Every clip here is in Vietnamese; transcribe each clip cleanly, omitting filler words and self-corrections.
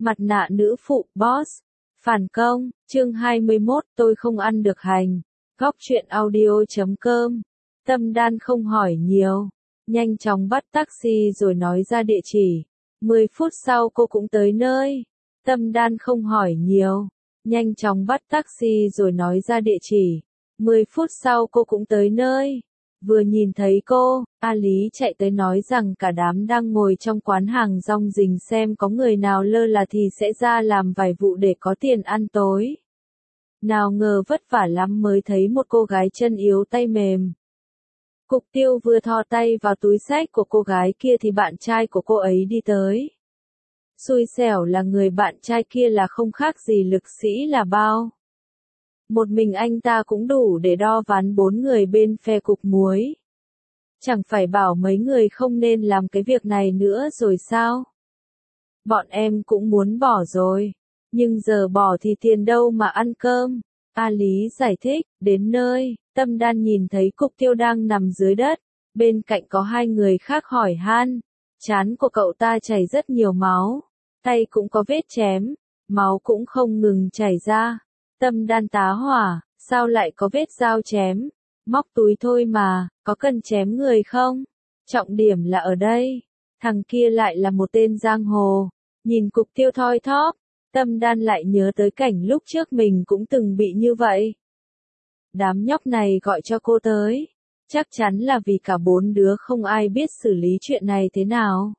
Mặt nạ nữ phụ, boss. Phản công, chương 21, tôi không ăn được hành. Góc truyện audio.com. Tâm Đan không hỏi nhiều, nhanh chóng bắt taxi rồi nói ra địa chỉ. 10 phút sau cô cũng tới nơi. Tâm Đan không hỏi nhiều, nhanh chóng bắt taxi rồi nói ra địa chỉ. 10 phút sau cô cũng tới nơi. Vừa nhìn thấy cô, A Lý chạy tới nói rằng cả đám đang ngồi trong quán hàng rong rình xem có người nào lơ là thì sẽ ra làm vài vụ để có tiền ăn tối. Nào ngờ vất vả lắm mới thấy một cô gái chân yếu tay mềm. Cục Tiêu vừa thò tay vào túi xách của cô gái kia thì bạn trai của cô ấy đi tới. Xui xẻo là người bạn trai kia là không khác gì lực sĩ là bao. Một mình anh ta cũng đủ để đo ván 4 người bên phe cục muối. Chẳng phải bảo mấy người không nên làm cái việc này nữa rồi sao? Bọn em cũng muốn bỏ rồi, nhưng giờ bỏ thì tiền đâu mà ăn cơm. A Lý giải thích, đến nơi, Tâm Đan nhìn thấy Cục Tiêu đang nằm dưới đất, bên cạnh có hai người khác hỏi han. Trán của cậu ta chảy rất nhiều máu, tay cũng có vết chém, máu cũng không ngừng chảy ra. Tâm Đan tá hỏa, sao lại có vết dao chém? Móc túi thôi mà, có cần chém người không? Trọng điểm là ở đây, thằng kia lại là một tên giang hồ. Nhìn Cục Tiêu thoi thóp, Tâm Đan lại nhớ tới cảnh lúc trước mình cũng từng bị như vậy. Đám nhóc này gọi cho cô tới, chắc chắn là vì cả 4 đứa không ai biết xử lý chuyện này thế nào.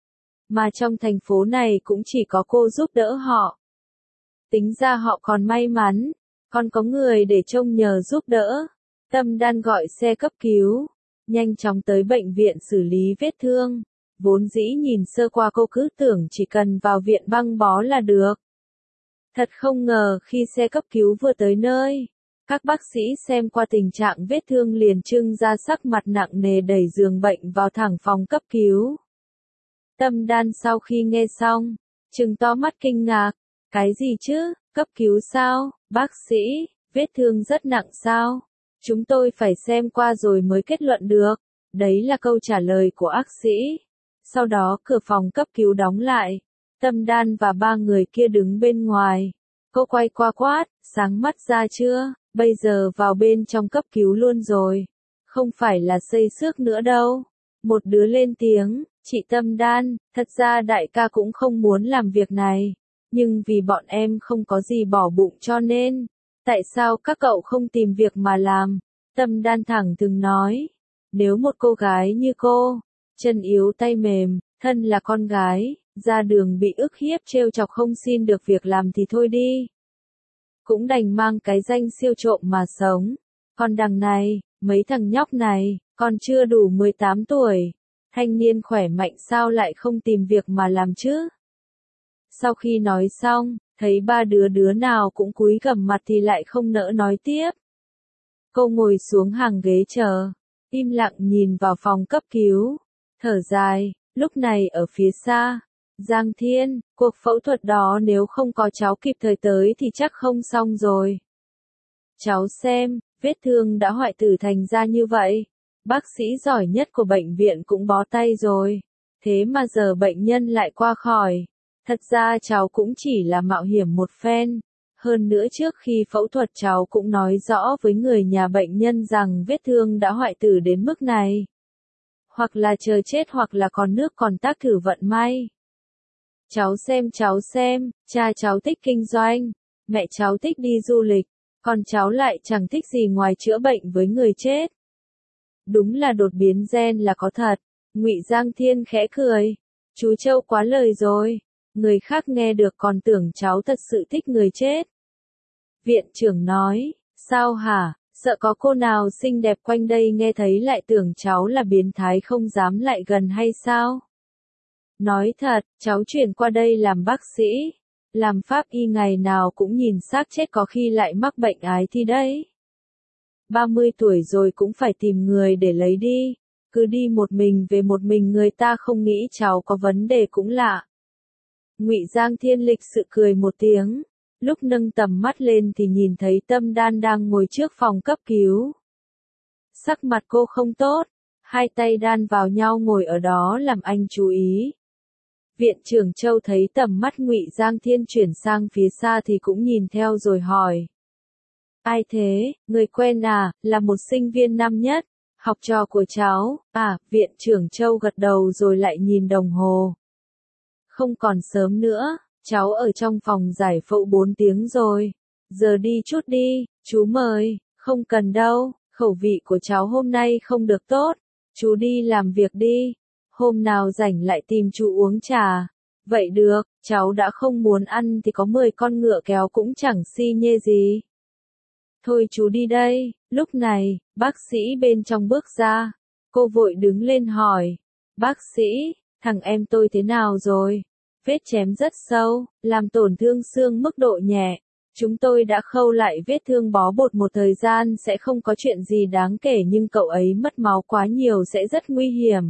Mà trong thành phố này cũng chỉ có cô giúp đỡ họ. Tính ra họ còn may mắn, còn có người để trông nhờ giúp đỡ. Tâm Đan gọi xe cấp cứu, nhanh chóng tới bệnh viện xử lý vết thương. Vốn dĩ nhìn sơ qua cô cứ tưởng chỉ cần vào viện băng bó là được. Thật không ngờ khi xe cấp cứu vừa tới nơi, các bác sĩ xem qua tình trạng vết thương liền trưng ra sắc mặt nặng nề đẩy giường bệnh vào thẳng phòng cấp cứu. Tâm Đan sau khi nghe xong, trừng to mắt kinh ngạc. Cái gì chứ, cấp cứu sao, bác sĩ, vết thương rất nặng sao? Chúng tôi phải xem qua rồi mới kết luận được. Đấy là câu trả lời của bác sĩ. Sau đó cửa phòng cấp cứu đóng lại. Tâm Đan và 3 người kia đứng bên ngoài. Cô quay qua quát, sáng mắt ra chưa, bây giờ vào bên trong cấp cứu luôn rồi. Không phải là xây xước nữa đâu. Một đứa lên tiếng, chị Tâm Đan, thật ra đại ca cũng không muốn làm việc này. Nhưng vì bọn em không có gì bỏ bụng cho nên, tại sao các cậu không tìm việc mà làm? Tâm Đan thẳng thừng nói, nếu một cô gái như cô, chân yếu tay mềm, thân là con gái, ra đường bị ức hiếp trêu chọc không xin được việc làm thì thôi đi. Cũng đành mang cái danh siêu trộm mà sống. Còn đằng này, mấy thằng nhóc này, còn chưa đủ 18 tuổi, thanh niên khỏe mạnh sao lại không tìm việc mà làm chứ? Sau khi nói xong, thấy 3 đứa nào cũng cúi gằm mặt thì lại không nỡ nói tiếp. Cô ngồi xuống hàng ghế chờ, im lặng nhìn vào phòng cấp cứu, thở dài. Lúc này ở phía xa, Giang Thiên, cuộc phẫu thuật đó nếu không có cháu kịp thời tới thì chắc không xong rồi. Cháu xem, vết thương đã hoại tử thành ra như vậy. Bác sĩ giỏi nhất của bệnh viện cũng bó tay rồi. Thế mà giờ bệnh nhân lại qua khỏi. Thật ra cháu cũng chỉ là mạo hiểm một phen. Hơn nữa trước khi phẫu thuật cháu cũng nói rõ với người nhà bệnh nhân rằng vết thương đã hoại tử đến mức này. Hoặc là chờ chết hoặc là còn nước còn tát thử vận may. Cháu xem, cha cháu thích kinh doanh, mẹ cháu thích đi du lịch, còn cháu lại chẳng thích gì ngoài chữa bệnh với người chết. Đúng là đột biến gen là có thật. Ngụy Giang Thiên khẽ cười. Chú Châu quá lời rồi. Người khác nghe được còn tưởng cháu thật sự thích người chết. Viện trưởng nói, sao hả, sợ có cô nào xinh đẹp quanh đây nghe thấy lại tưởng cháu là biến thái không dám lại gần hay sao? Nói thật, cháu chuyển qua đây làm bác sĩ, làm pháp y ngày nào cũng nhìn xác chết có khi lại mắc bệnh ái thi đấy. 30 tuổi rồi cũng phải tìm người để lấy đi, cứ đi một mình về một mình người ta không nghĩ cháu có vấn đề cũng lạ. Ngụy Giang Thiên lịch sự cười một tiếng, lúc nâng tầm mắt lên thì nhìn thấy Tâm Đan đang ngồi trước phòng cấp cứu. Sắc mặt cô không tốt, hai tay đan vào nhau ngồi ở đó làm anh chú ý. Viện trưởng Châu thấy tầm mắt Ngụy Giang Thiên chuyển sang phía xa thì cũng nhìn theo rồi hỏi. Ai thế, người quen à, là một sinh viên năm nhất, học trò của cháu, à, viện trưởng Châu gật đầu rồi lại nhìn đồng hồ. Không còn sớm nữa, cháu ở trong phòng giải phẫu 4 tiếng rồi, giờ đi chút đi, chú mời, không cần đâu, khẩu vị của cháu hôm nay không được tốt, chú đi làm việc đi, hôm nào rảnh lại tìm chú uống trà. Vậy được, cháu đã không muốn ăn thì có 10 con ngựa kéo cũng chẳng xi nhê gì. Thôi chú đi đây, lúc này, bác sĩ bên trong bước ra. Cô vội đứng lên hỏi. Bác sĩ, thằng em tôi thế nào rồi? Vết chém rất sâu, làm tổn thương xương mức độ nhẹ. Chúng tôi đã khâu lại vết thương bó bột một thời gian sẽ không có chuyện gì đáng kể nhưng cậu ấy mất máu quá nhiều sẽ rất nguy hiểm.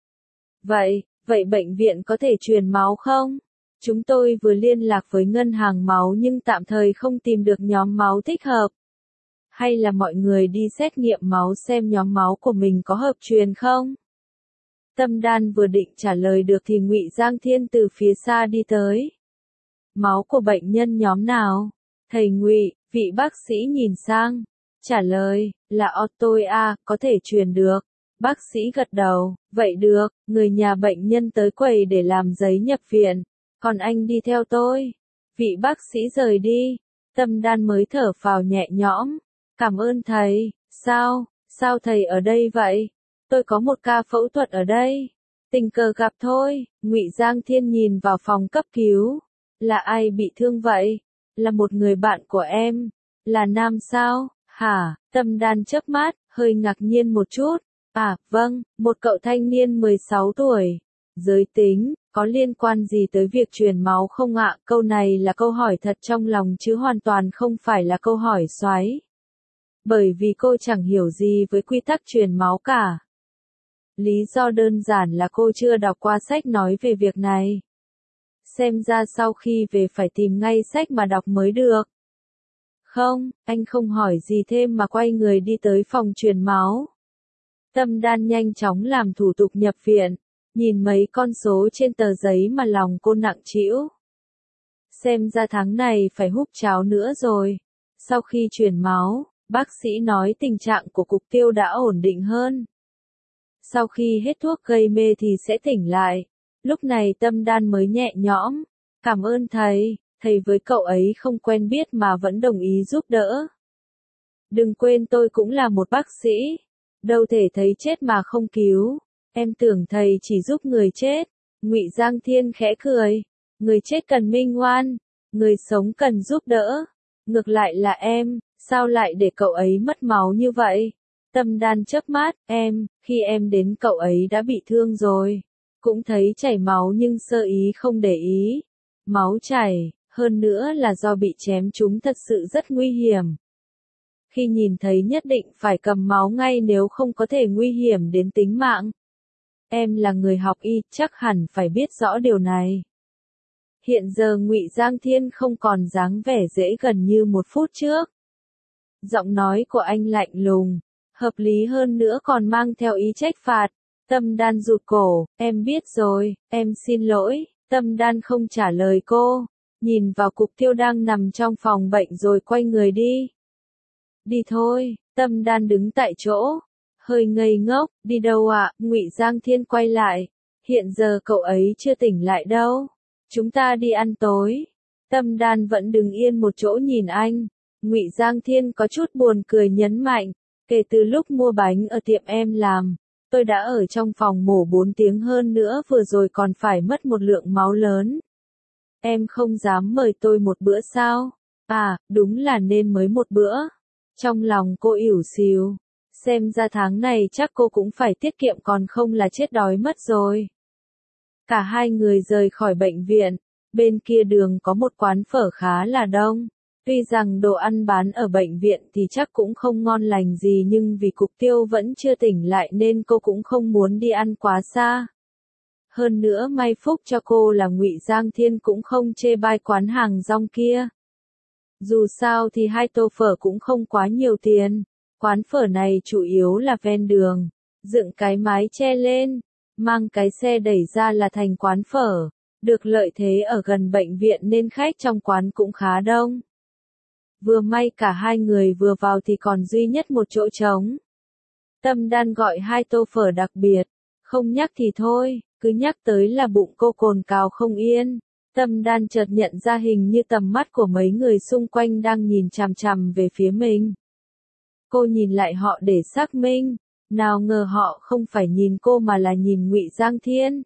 Vậy bệnh viện có thể truyền máu không? Chúng tôi vừa liên lạc với ngân hàng máu nhưng tạm thời không tìm được nhóm máu thích hợp. Hay là mọi người đi xét nghiệm máu xem nhóm máu của mình có hợp truyền không? Tâm Đan vừa định trả lời được thì Ngụy Giang Thiên từ phía xa đi tới. Máu của bệnh nhân nhóm nào? Thầy Ngụy, vị bác sĩ nhìn sang, trả lời, là O tôi à, có thể truyền được. Bác sĩ gật đầu, vậy được, người nhà bệnh nhân tới quầy để làm giấy nhập viện, còn anh đi theo tôi. Vị bác sĩ rời đi, Tâm Đan mới thở phào nhẹ nhõm. Cảm ơn thầy, sao thầy ở đây vậy? Tôi có một ca phẫu thuật ở đây. Tình cờ gặp thôi, Ngụy Giang Thiên nhìn vào phòng cấp cứu. Là ai bị thương vậy? Là một người bạn của em. Là nam sao? Hả? Tâm Đan chớp mắt, hơi ngạc nhiên một chút. À, vâng, một cậu thanh niên 16 tuổi. Giới tính, có liên quan gì tới việc truyền máu không ạ? Câu này là câu hỏi thật trong lòng chứ hoàn toàn không phải là câu hỏi xoáy. Bởi vì cô chẳng hiểu gì với quy tắc truyền máu cả. Lý do đơn giản là cô chưa đọc qua sách nói về việc này. Xem ra sau khi về phải tìm ngay sách mà đọc mới được. Không, anh không hỏi gì thêm mà quay người đi tới phòng truyền máu. Tâm Đan nhanh chóng làm thủ tục nhập viện, nhìn mấy con số trên tờ giấy mà lòng cô nặng trĩu. Xem ra tháng này phải húp cháo nữa rồi. Sau khi truyền máu, bác sĩ nói tình trạng của Cục Tiêu đã ổn định hơn. Sau khi hết thuốc gây mê thì sẽ tỉnh lại. Lúc này Tâm Đan mới nhẹ nhõm. Cảm ơn thầy, thầy với cậu ấy không quen biết mà vẫn đồng ý giúp đỡ. Đừng quên tôi cũng là một bác sĩ. Đâu thể thấy chết mà không cứu. Em tưởng thầy chỉ giúp người chết. Ngụy Giang Thiên khẽ cười. Người chết cần minh oan, người sống cần giúp đỡ. Ngược lại là em, sao lại để cậu ấy mất máu như vậy? Tâm Đan chớp mắt, khi em đến cậu ấy đã bị thương rồi. Cũng thấy chảy máu nhưng sơ ý không để ý. Máu chảy, hơn nữa là do bị chém trúng thật sự rất nguy hiểm. Khi nhìn thấy nhất định phải cầm máu ngay nếu không có thể nguy hiểm đến tính mạng. Em là người học y, chắc hẳn phải biết rõ điều này. Hiện giờ Ngụy Giang Thiên không còn dáng vẻ dễ gần như một phút trước. Giọng nói của anh lạnh lùng, hợp lý hơn nữa còn mang theo ý trách phạt. Tâm Đan rụt cổ, em biết rồi, em xin lỗi. Tâm Đan không trả lời cô, nhìn vào Cục Tiêu đang nằm trong phòng bệnh rồi quay người đi. Đi thôi, Tâm Đan đứng tại chỗ, hơi ngây ngốc, đi đâu ạ? Ngụy Giang Thiên quay lại, hiện giờ cậu ấy chưa tỉnh lại đâu. Chúng ta đi ăn tối. Tâm Đan vẫn đứng yên một chỗ nhìn anh. Ngụy Giang Thiên có chút buồn cười nhấn mạnh, kể từ lúc mua bánh ở tiệm em làm, tôi đã ở trong phòng mổ 4 tiếng hơn nữa vừa rồi còn phải mất một lượng máu lớn. Em không dám mời tôi một bữa sao? À, đúng là nên mới một bữa. Trong lòng cô ỉu xìu, xem ra tháng này chắc cô cũng phải tiết kiệm còn không là chết đói mất rồi. Cả hai người rời khỏi bệnh viện, bên kia đường có một quán phở khá là đông. Tuy rằng đồ ăn bán ở bệnh viện thì chắc cũng không ngon lành gì nhưng vì Cục Tiêu vẫn chưa tỉnh lại nên cô cũng không muốn đi ăn quá xa. Hơn nữa may phúc cho cô là Ngụy Giang Thiên cũng không chê bai quán hàng rong kia. Dù sao thì 2 tô phở cũng không quá nhiều tiền. Quán phở này chủ yếu là ven đường, dựng cái mái che lên, mang cái xe đẩy ra là thành quán phở. Được lợi thế ở gần bệnh viện nên khách trong quán cũng khá đông. Vừa may cả hai người vừa vào thì còn duy nhất một chỗ trống. Tâm Đan gọi 2 tô phở đặc biệt, không nhắc thì thôi, cứ nhắc tới là bụng cô cồn cào không yên. Tâm Đan chợt nhận ra hình như tầm mắt của mấy người xung quanh đang nhìn chằm chằm về phía mình. Cô nhìn lại họ để xác minh, nào ngờ họ không phải nhìn cô mà là nhìn Ngụy Giang Thiên.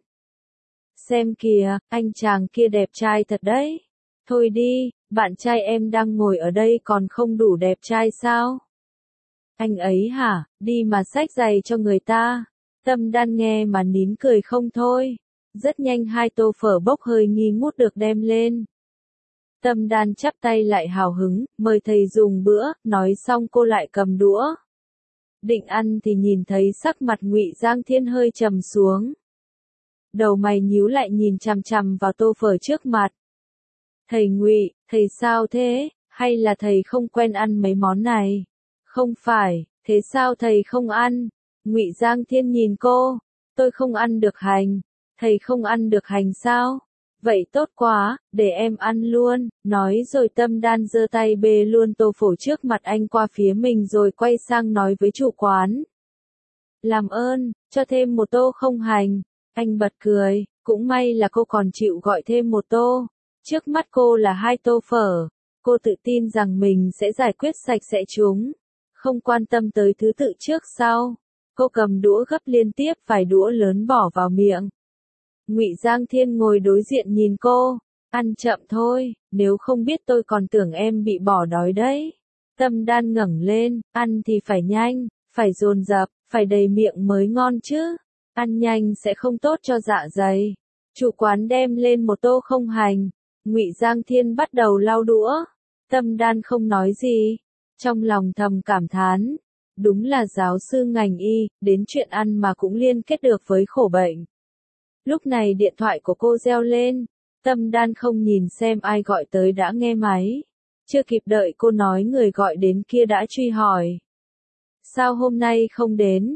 Xem kìa, anh chàng kia đẹp trai thật đấy. Thôi đi, bạn trai em đang ngồi ở đây còn không đủ đẹp trai sao? Anh ấy hả, đi mà xách giày cho người ta. Tâm Đan nghe mà nín cười không thôi. Rất nhanh 2 tô phở bốc hơi nghi ngút được đem lên. Tâm Đan chắp tay lại hào hứng, mời thầy dùng bữa, nói xong cô lại cầm đũa. Định ăn thì nhìn thấy sắc mặt Ngụy Giang Thiên hơi trầm xuống. Đầu mày nhíu lại nhìn chằm chằm vào tô phở trước mặt. Thầy Ngụy, thầy sao thế, hay là thầy không quen ăn mấy món này? Không phải, thế sao thầy không ăn? Ngụy Giang Thiên nhìn cô, tôi không ăn được hành. Thầy không ăn được hành sao? Vậy tốt quá, để em ăn luôn, nói rồi Tâm Đan giơ tay bê luôn tô phở trước mặt anh qua phía mình rồi quay sang nói với chủ quán. Làm ơn, cho thêm một tô không hành. Anh bật cười, cũng may là cô còn chịu gọi thêm một tô. Trước mắt cô là 2 tô phở. Cô tự tin rằng mình sẽ giải quyết sạch sẽ chúng. Không quan tâm tới thứ tự trước sau. Cô cầm đũa gấp liên tiếp vài đũa lớn bỏ vào miệng. Ngụy Giang Thiên ngồi đối diện nhìn cô. Ăn chậm thôi, nếu không biết tôi còn tưởng em bị bỏ đói đấy. Tâm Đan ngẩng lên, ăn thì phải nhanh, phải dồn dập, phải đầy miệng mới ngon chứ. Ăn nhanh sẽ không tốt cho dạ dày. Chủ quán đem lên một tô không hành. Ngụy Giang Thiên bắt đầu lau đũa. Tâm Đan không nói gì. Trong lòng thầm cảm thán. Đúng là giáo sư ngành y, đến chuyện ăn mà cũng liên kết được với khổ bệnh. Lúc này điện thoại của cô reo lên. Tâm Đan không nhìn xem ai gọi tới đã nghe máy. Chưa kịp đợi cô nói người gọi đến kia đã truy hỏi. Sao hôm nay không đến?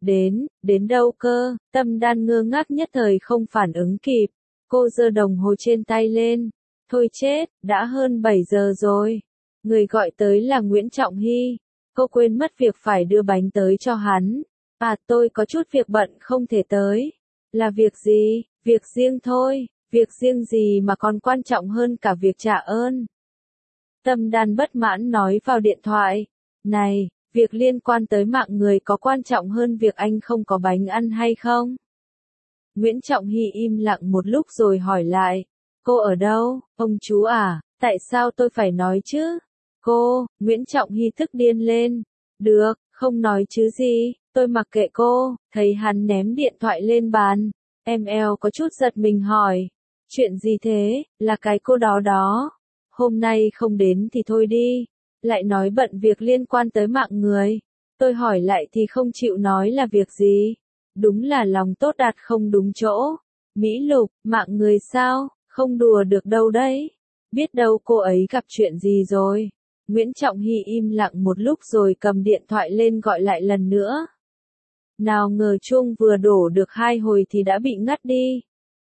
Đến đâu cơ? Tâm Đan ngơ ngác nhất thời không phản ứng kịp. Cô giơ đồng hồ trên tay lên. Thôi chết, đã hơn 7 giờ rồi. Người gọi tới là Nguyễn Trọng Hy. Cô quên mất việc phải đưa bánh tới cho hắn. À, tôi có chút việc bận không thể tới. Là việc gì? Việc riêng thôi. Việc riêng gì mà còn quan trọng hơn cả việc trả ơn? Tâm Đan bất mãn nói vào điện thoại. Này, việc liên quan tới mạng người có quan trọng hơn việc anh không có bánh ăn hay không? Nguyễn Trọng Hy im lặng một lúc rồi hỏi lại. Cô ở đâu, ông chú à? Tại sao tôi phải nói chứ? Cô, Nguyễn Trọng Hy tức điên lên. Được, không nói chứ gì, tôi mặc kệ cô. Thấy hắn ném điện thoại lên bàn. Em eo có chút giật mình hỏi. Chuyện gì thế, là cái cô đó đó. Hôm nay không đến thì thôi đi. Lại nói bận việc liên quan tới mạng người. Tôi hỏi lại thì không chịu nói là việc gì. Đúng là lòng tốt đặt không đúng chỗ. Mỹ Lục, mạng người sao, không đùa được đâu đấy. Biết đâu cô ấy gặp chuyện gì rồi. Nguyễn Trọng Hy im lặng một lúc rồi cầm điện thoại lên gọi lại lần nữa. Nào ngờ chuông vừa đổ được 2 hồi thì đã bị ngắt đi.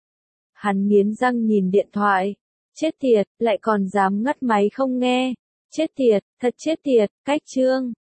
Hắn nghiến răng nhìn điện thoại. Chết tiệt, lại còn dám ngắt máy không nghe. Chết tiệt, thật chết tiệt, cách chương.